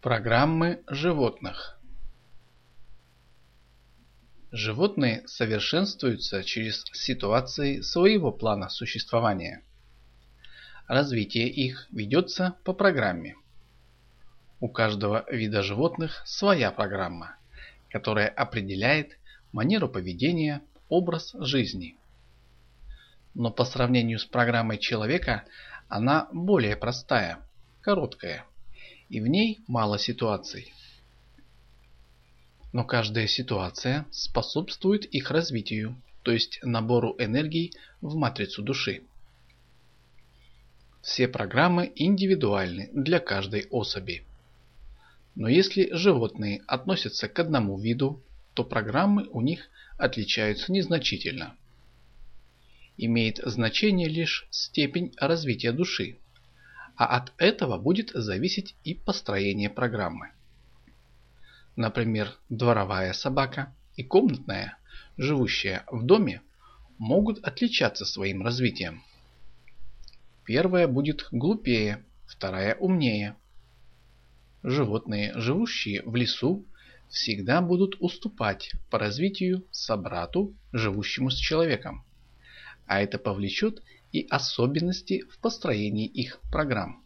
Программы животных. Животные совершенствуются через ситуации своего плана существования. Развитие их ведется по программе. У каждого вида животных своя программа, которая определяет манеру поведения, образ жизни. Но по сравнению с программой человека она более простая, короткая, и в ней мало ситуаций. Но каждая ситуация способствует их развитию, то есть набору энергии в матрицу души. Все программы индивидуальны для каждой особи. Но если животные относятся к одному виду, то программы у них отличаются незначительно. Имеет значение лишь степень развития души, а от этого будет зависеть и построение программы. Например, дворовая собака и комнатная, живущая в доме, могут отличаться своим развитием. Первая будет глупее, вторая умнее. Животные, живущие в лесу, всегда будут уступать по развитию собрату, живущему с человеком, а это повлечет и особенности в построении их программ.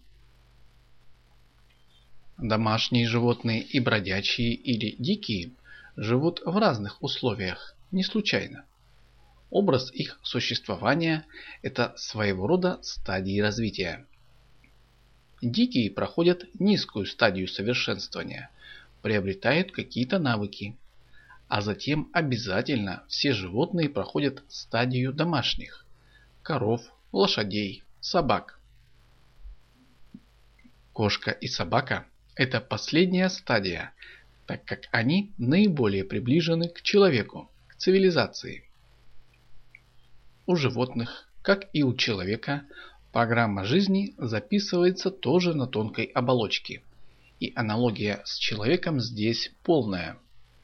Домашние животные и бродячие или дикие живут в разных условиях, не случайно. Образ их существования – это своего рода стадии развития. Дикие проходят низкую стадию совершенствования, приобретают какие-то навыки, а затем обязательно все животные проходят стадию домашних – коров, лошадей, собак. Кошка и собака – это последняя стадия, так как они наиболее приближены к человеку, к цивилизации. У животных, как и у человека, программа жизни записывается тоже на тонкой оболочке, и аналогия с человеком здесь полная.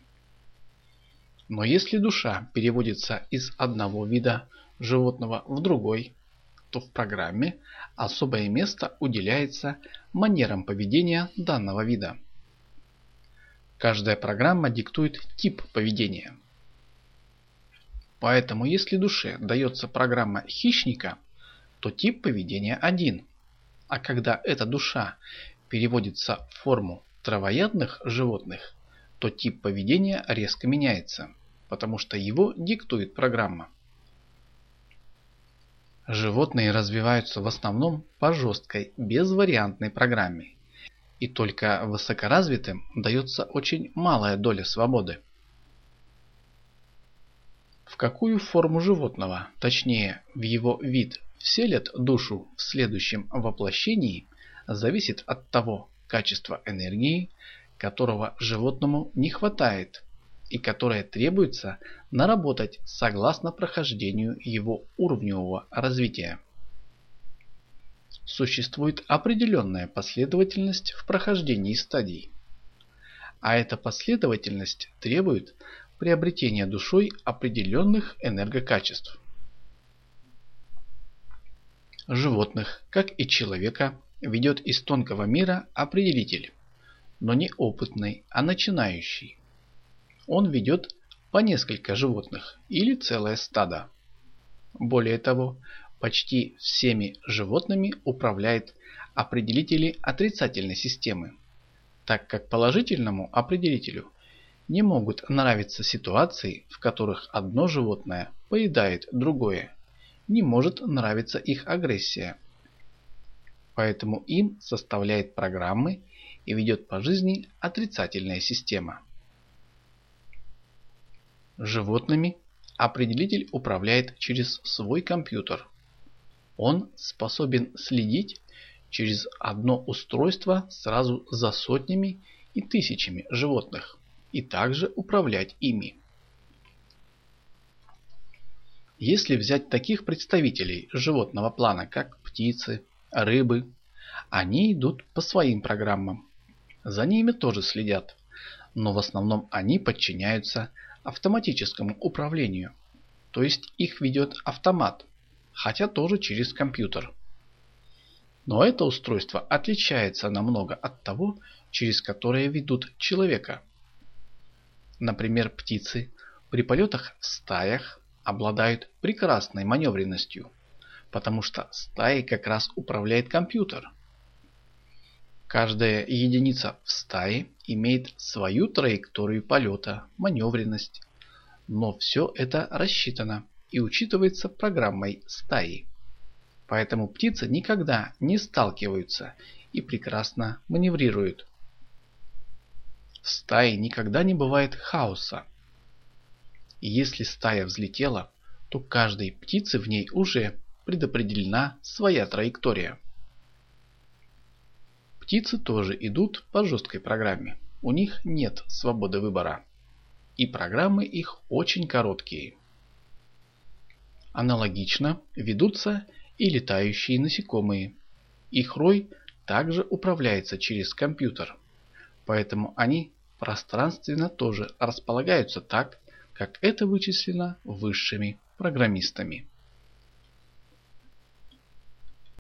Но если душа переводится из одного вида животного в другой, то в программе особое место уделяется манерам поведения данного вида. Каждая программа диктует тип поведения. Поэтому если душе дается программа хищника, то тип поведения один. А когда эта душа переводится в форму травоядных животных, то тип поведения резко меняется, потому что его диктует программа. Животные развиваются в основном по жесткой, безвариантной программе, и только высокоразвитым дается очень малая доля свободы. В какую форму животного, точнее в его вид, вселят душу в следующем воплощении, зависит от того качества энергии, которого животному не хватает и которое требуется наработать согласно прохождению его уровневого развития. Существует определенная последовательность в прохождении стадий, а эта последовательность требует приобретения душой определенных энергокачеств. Животных, как и человека, ведет из тонкого мира определитель, но не опытный, а начинающий. Он ведет по несколько животных или целое стадо. Более того, почти всеми животными управляют определители отрицательной системы, так как положительному определителю не могут нравиться ситуации, в которых одно животное поедает другое, не может нравиться их агрессия. Поэтому им составляет программы и ведет по жизни отрицательная система. Животными определитель управляет через свой компьютер. Он способен следить через одно устройство сразу за сотнями и тысячами животных и также управлять ими. Если взять таких представителей животного плана, как птицы, рыбы, они идут по своим программам. За ними тоже следят, но в основном они подчиняются автоматическому управлению, то есть их ведет автомат, хотя тоже через компьютер. Но это устройство отличается намного от того, через которое ведут человека. Например, птицы при полетах в стаях обладают прекрасной маневренностью, потому что стаей как раз управляет компьютер. Каждая единица в стае имеет свою траекторию полета, маневренность, но все это рассчитано и учитывается программой стаи. Поэтому птицы никогда не сталкиваются и прекрасно маневрируют. В стае никогда не бывает хаоса. И если стая взлетела, то каждой птице в ней уже предопределена своя траектория. Птицы тоже идут по жесткой программе. У них нет свободы выбора. И программы их очень короткие. Аналогично ведутся и летающие насекомые. Их рой также управляется через компьютер. Поэтому они пространственно тоже располагаются так, как это вычислено высшими программистами.